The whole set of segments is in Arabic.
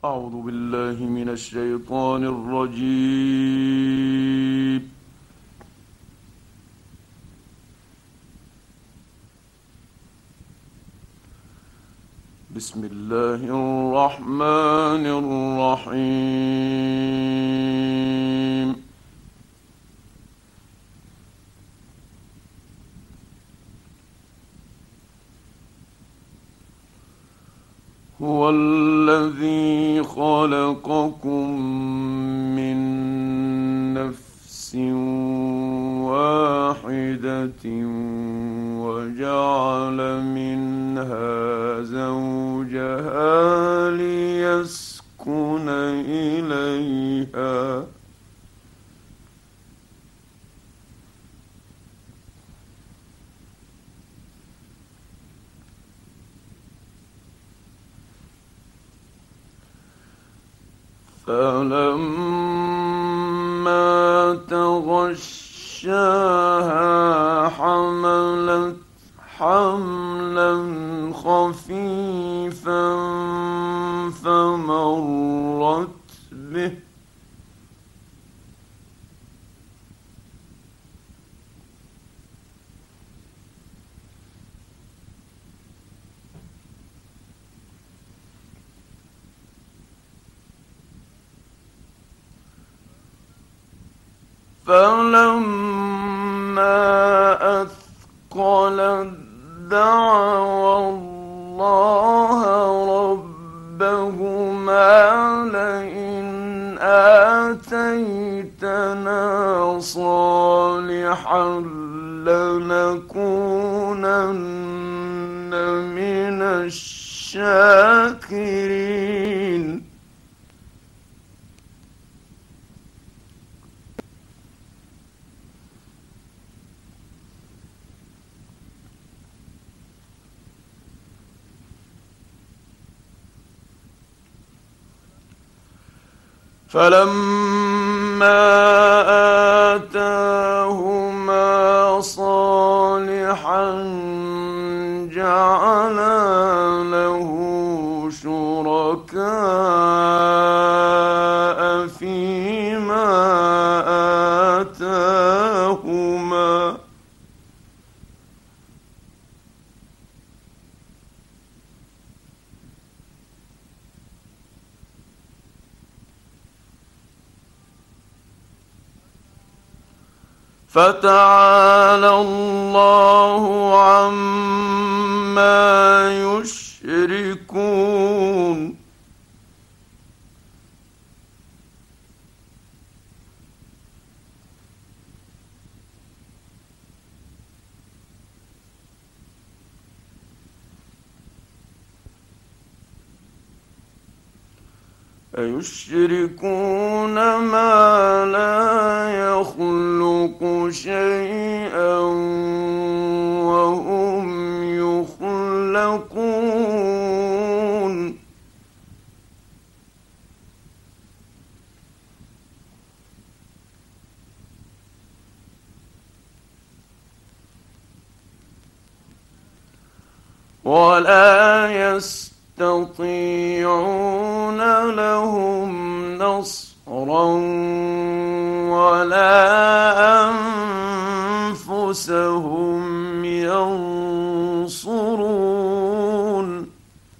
أعوذ بالله من الشيطان الرجيم. بسم الله الرحمن الرحيم. هو الذي خلقكم من نفس واحدة وجعل منها زوجها ليسكن إليها فلما تغشاها حملت حملا خفيفا فمرت به فلما أثقلت دعوا الله ربهما لئن آتيتنا صالحا لنكونن من الشاكرين. فلما آتاهما صالحا جعلا له شركاء فيما آتاهما فتعالى الله عما يشركون. أيشركون ما لا يخلق شيئا وهم يخلقون. ولا يستطيعون لهم نصرا ولا أنفسهم ينصرون.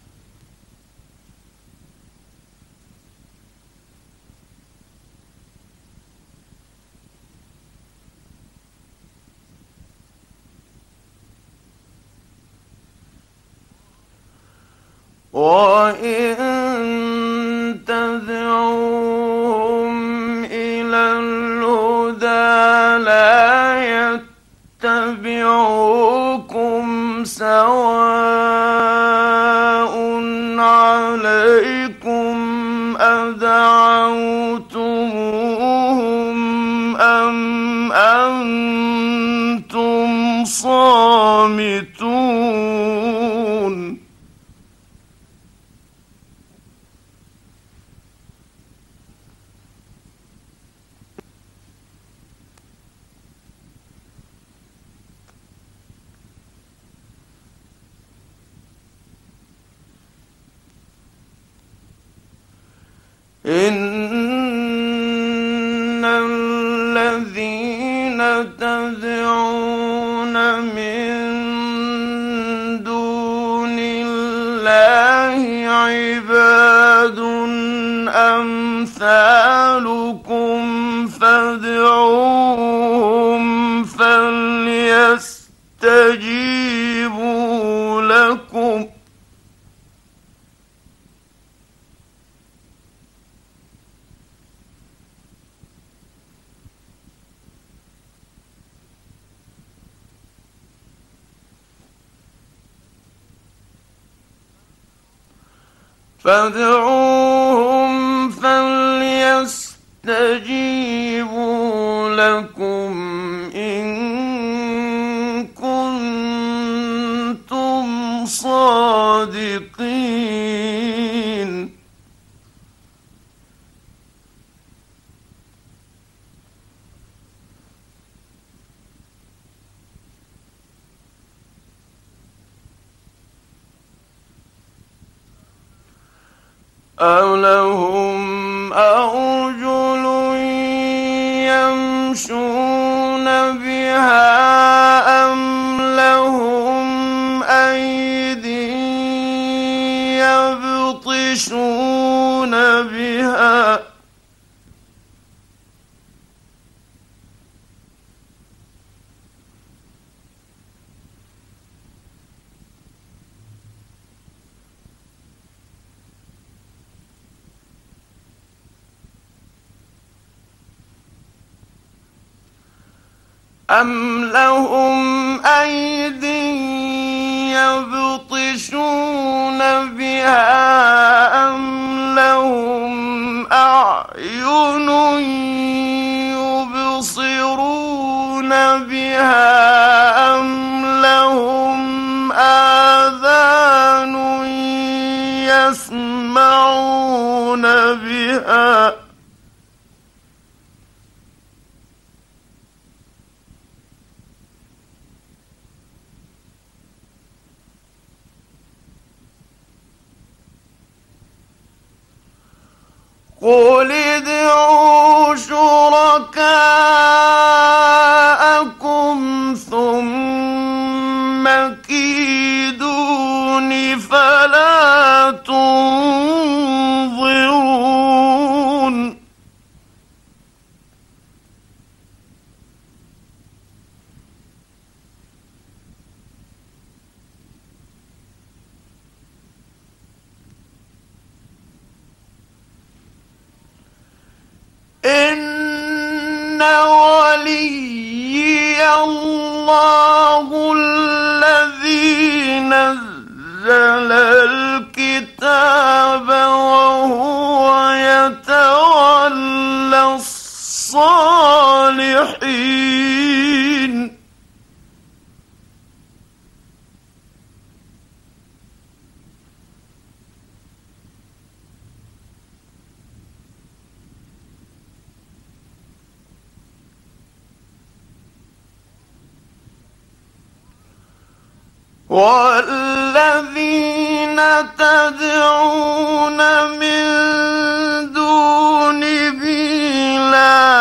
وإن تدعوهم إلى الهدى لا يتبعوكم سواء عليكم أدعوتموهم أم أنتم صامتون. إن الذين تدعون من دون الله عباد أمثالكم فادعوهم فليستجيبوا لكم إن كنتم صادقين أَوْ لَهُمْ أَرْجُلٌ يَمْشُونَ بِهَا أَمْ لَهُمْ أَيْدٍ يَبْطِشُونَ بِهَا ۖ أَمْ لَهُمْ أَيْدٍ يَبْطِشُونَ بِهَا أَمْ لَهُمْ أَعْيُنٌ يُبْصِرُونَ بِهَا أَمْ لَهُمْ آذَانٌ يَسْمَعُونَ بِهَا ۗ قُلِ ادْعُوا شُرَكَاءَكُمْ ثُمَّ كِيدُونِ فَلَا تُنظِرُونِ إِنَّ وَلِيِّيَ اللَّهُ الَّذِي نَزَّلَ الْكِتَابَ وَهُوَ يَتَوَلَّى الصَّالِحِينَ وَالَّذِينَ تَدْعُونَ مِن دُونِهِ لَا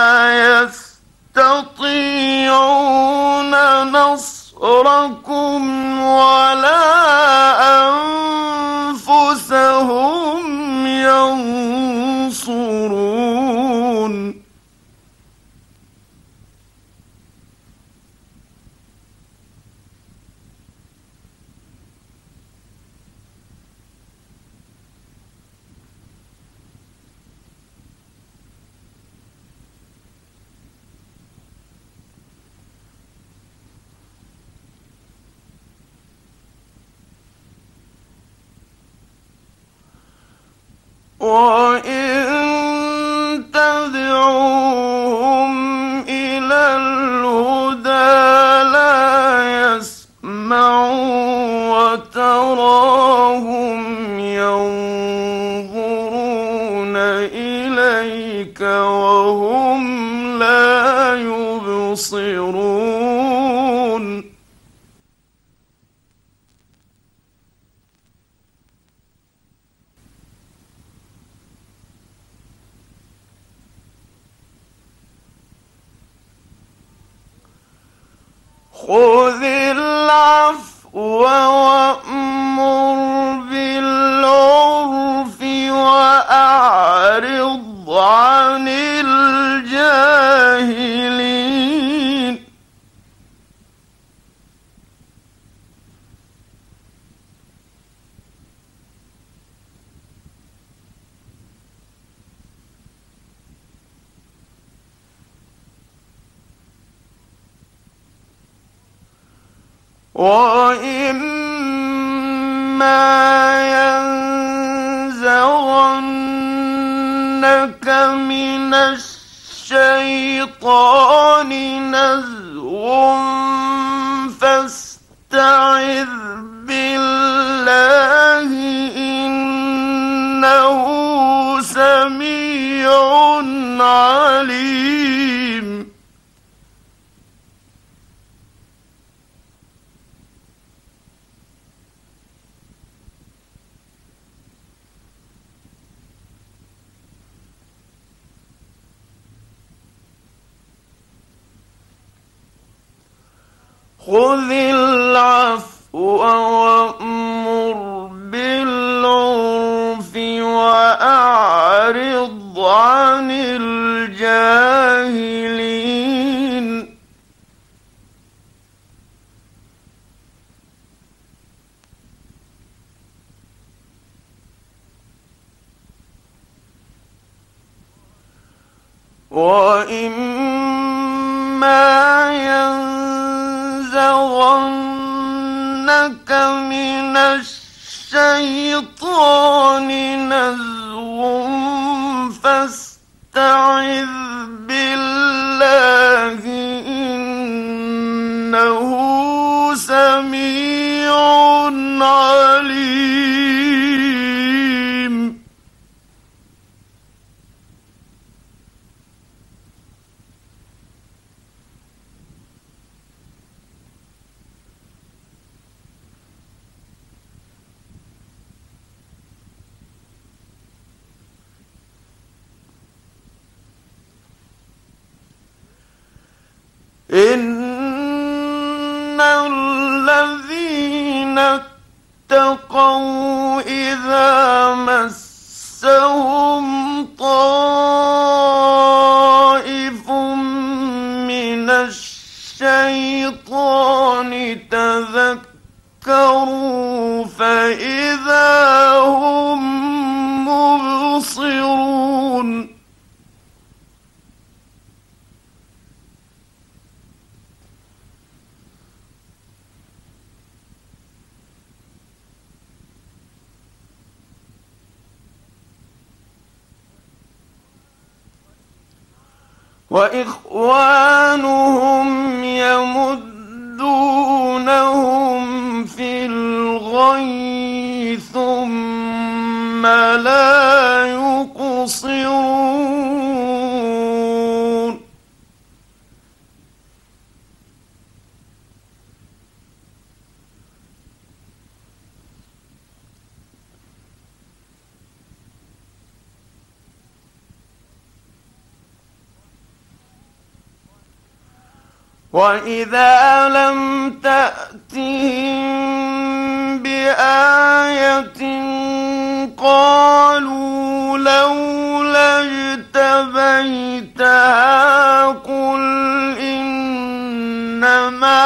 يَسْتَطِيعُونَ نَصْرَكُمْ وَلَا أَنفُسَهُمْ يَنصُرُونَ وَإِن تَدْعُوهُمْ إِلَى الْهُدَىٰ لَا يَسْمَعُوا وَتَرَاهُمْ يَنظُرُونَ إِلَيْكَ وَهُمْ لَا يُبْصِرُونَ خذ العفو وأمر بالعرف وأعرض عن الجاهلين. وَإِمَّا يَنزَغَنَّكَ مِنَ الشَّيْطَانِ نَزْغٌ فَاسْتَعِذْ بِاللَّهِ إِنَّهُ سَمِيعٌ عَلِيمٌ. خذ العفو وأمر بالعرف وأعرض عن الجاهلين. وَإِمَّا يَنزَغَنَّكَ مِنَ الشَّيْطَانِ نَزْغٌ فَاسْتَعِذْ بِاللَّهِ إِنَّهُ سَمِيعٌ عَلِيمٌ. إِنَّ الَّذِينَ اتَّقَوْا إِذَا مَسَّهُمْ طَائِفٌ مِّنَ الشَّيْطَانِ تَذَكَّرُوا فَإِذَا هُم مُّبْصِرُونَ. وإخوانهم يمدونهم في الغي ثم لا يقصرون. وَإِذَا لَمْ تَأْتِهِم بِآيَةٍ قَالُوا لَوْلَا اجْتَبَيْتَهَا قُلْ إِنَّمَا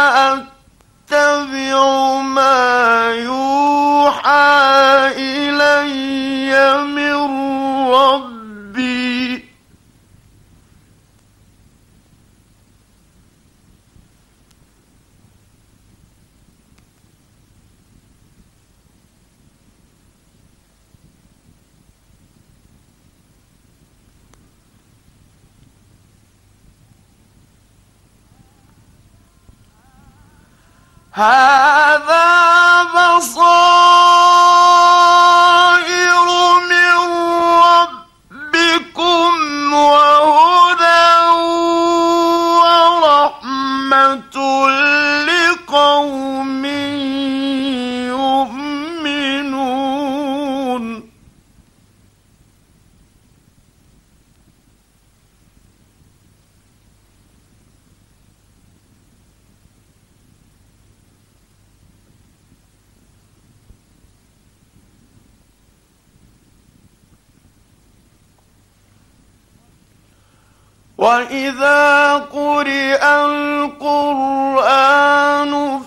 أَتَّبِعُ مَا يُوحَىٰ إِلَيَّ مِن رَّبِّي هَٰذَا بَصَائِرُ مِن رَّبِّكُمْ وَهُدًى وَرَحْمَةٌ لِّقَوْمٍ يُؤْمِنُونَ. وإذا قرئ القرآن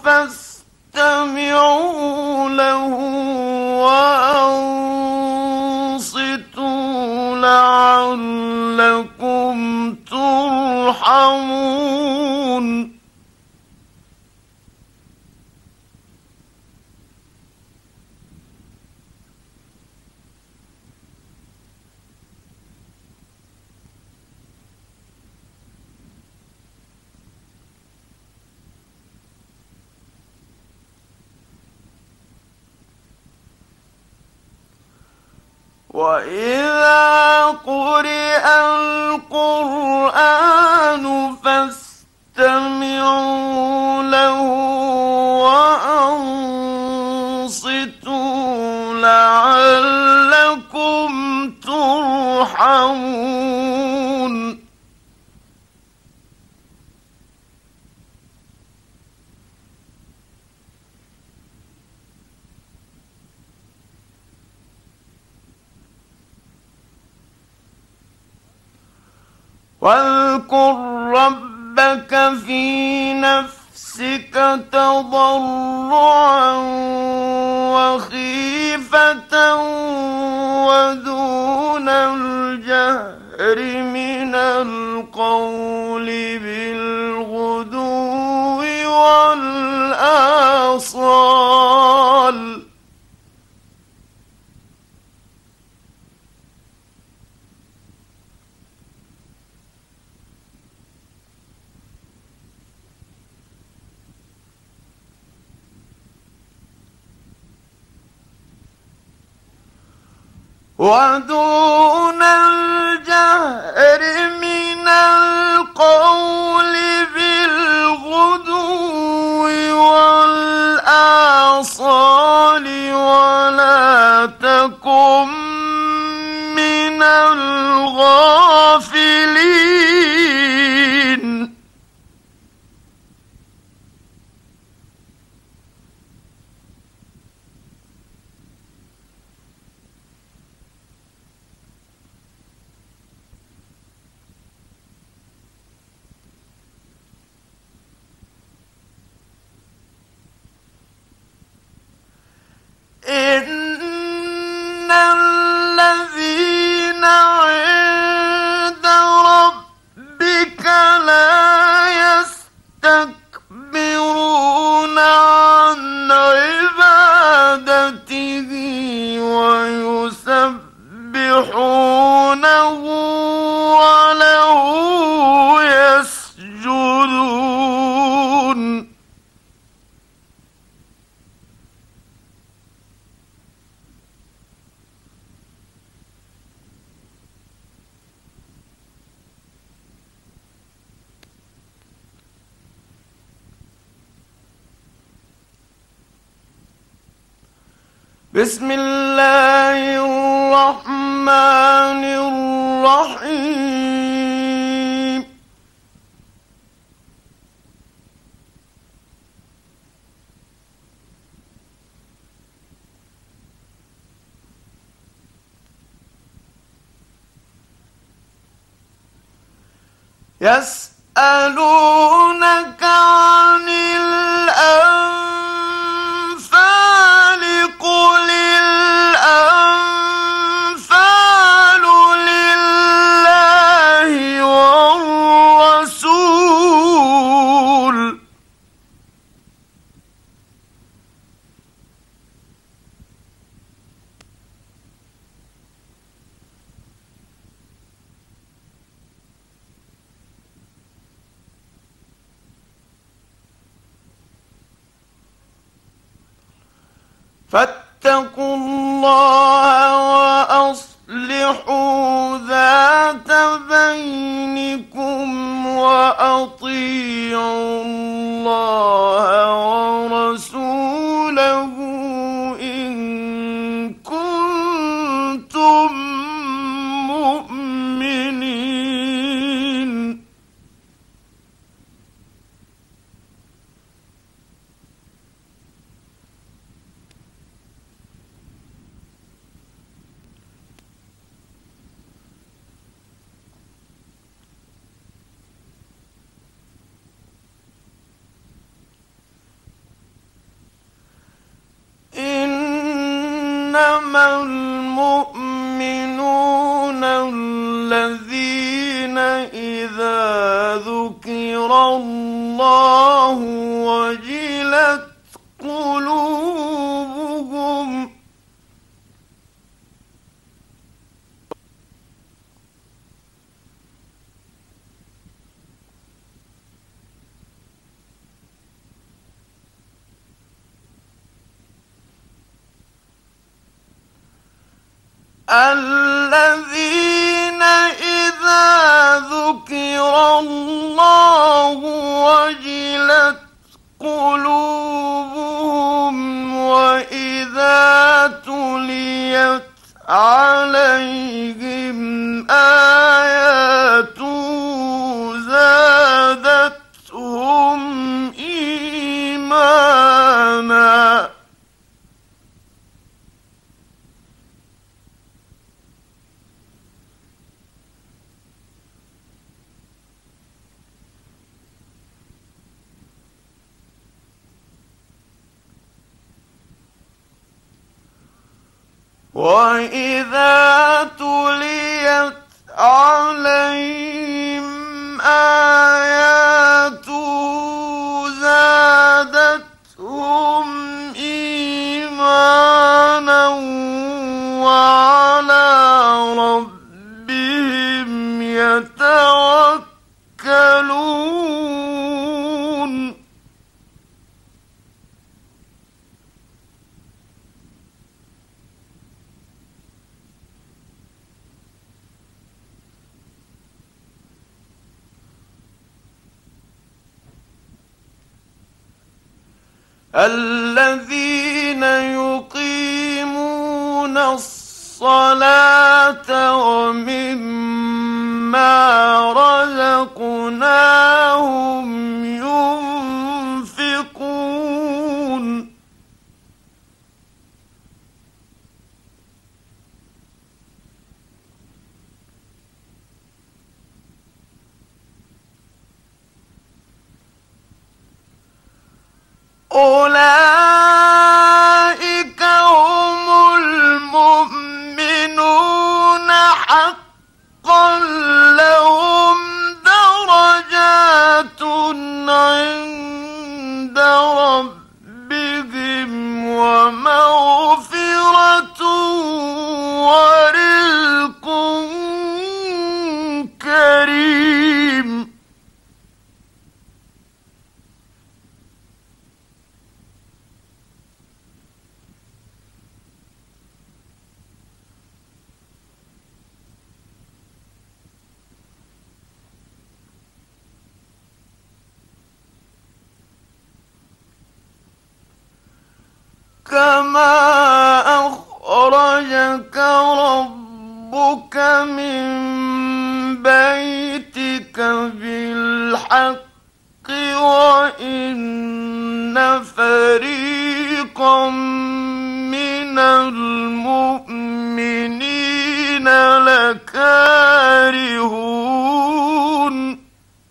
فاستمعوا له وأنصتوا لعلكم ترحمون. وإذا قرئ القرآن فاستمعوا له وأنصتوا لعلكم ترحمون. واذكر ربك في نفسك تضرعا وخيفة ودون الجهر من القول بالغدو والآصال. ودون الجهر من القول بالغدو والآصال ولا تكن من الغافلين. إن الذين عند ربك لا يستكبرون عن عبادته ويسبحونه وله يسجدون. بسم الله الرحمن الرحيم. يسألونك عن الأنفال قل الأنفال لله والرسول. فاتقوا الله وأصلحوا ذات بينكم وأطيعوا الله ورسوله إن كنتم مؤمنين. إنما المؤمنون الذين إذا ذكر الله وجلت قلوبهم الذين إذا ذكر الله وجلت قلوبهم وإذا تليت عليهم آياته زادتهم إيمانا وإذا تليت عليهم آياته زادتهم إيمانا وعلى ربهم يتوكلون الذين يقيمون الصلاة ومما رزقناهم ينفقون أولئك هم المؤمنون حقا لهم درجات عند ربهم ومغفرة ورزق كريم كما أخرجك ربك من بيتك بالحق وإن فريقا من المؤمنين لكارهون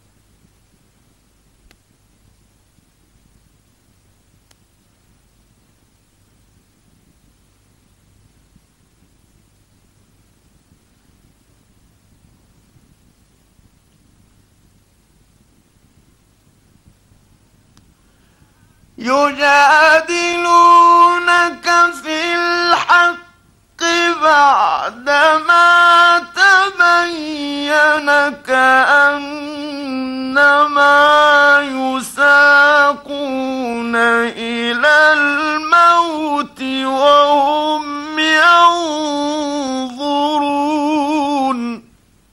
يجادلونك في الحق بعدما تبين كأنما يساقون إلى الموت وهم ينظرون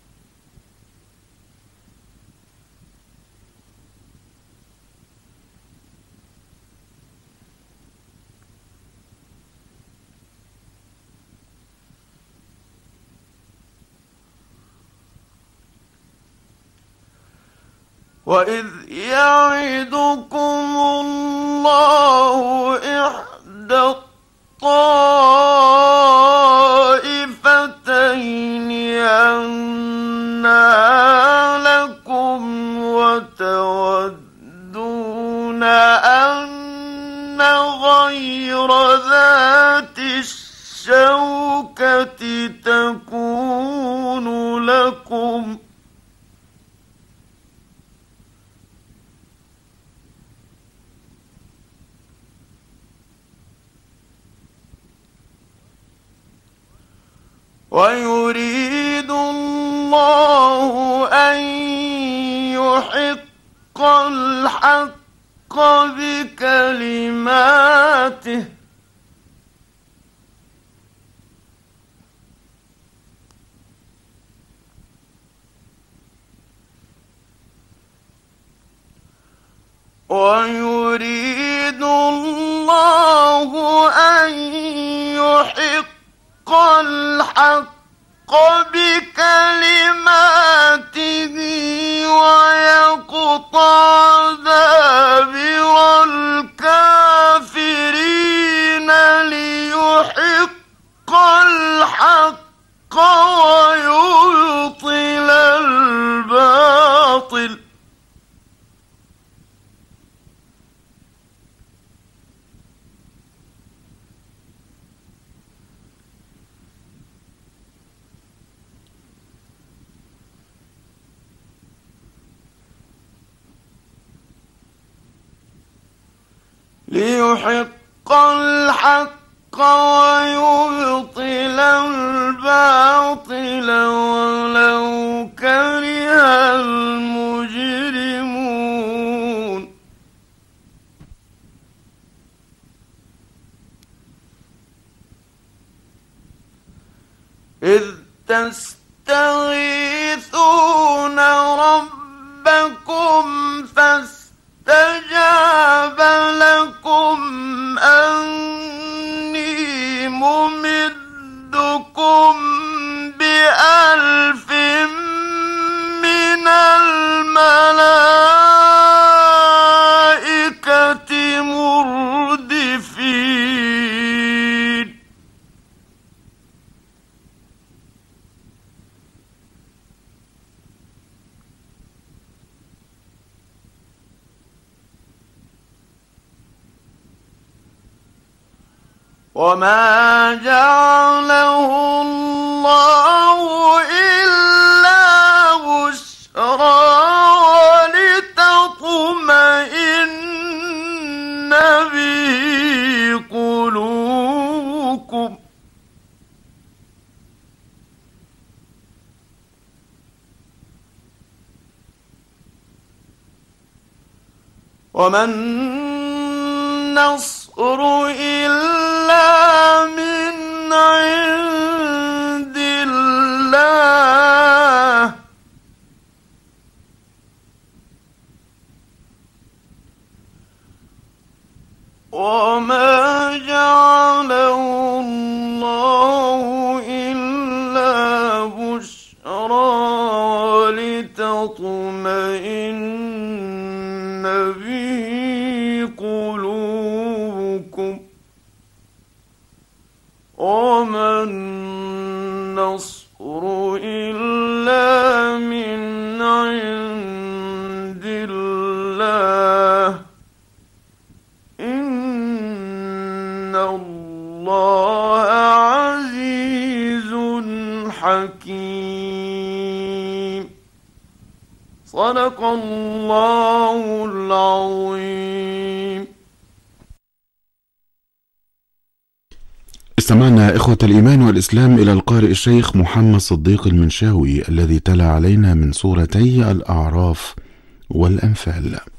وإذ يعدكم الله إحدى الطائفتين أنها لكم وتودون أن غير ذات الشوكة تكون لكم ويريد الله أن يحق الحق بكلماته ويريد الله أن يحق الحق بكلماته ويقطع دابر الكافرين ليحق الحق ويبطل الباطل ليحق الحق ويبطل الباطل ولو كره المجرمون إذ تستغيثون ربكم فاستجاب لكم أني ممدكم بألف من الملائكة مردفين وما جعله الله إلا بشرى ولتطمئن به قلوبكم وما النصر إلا من عند الله وما جعله الله إلا بشرى ولتطمئن به قلوبكم وما النصر إلا من عند الله إن الله عزيز حكيم صدق الله العظيم. استمعنا إخوة الإيمان والإسلام إلى القارئ الشيخ محمد صديق المنشاوي الذي تلا علينا من سورتي الأعراف والأنفال.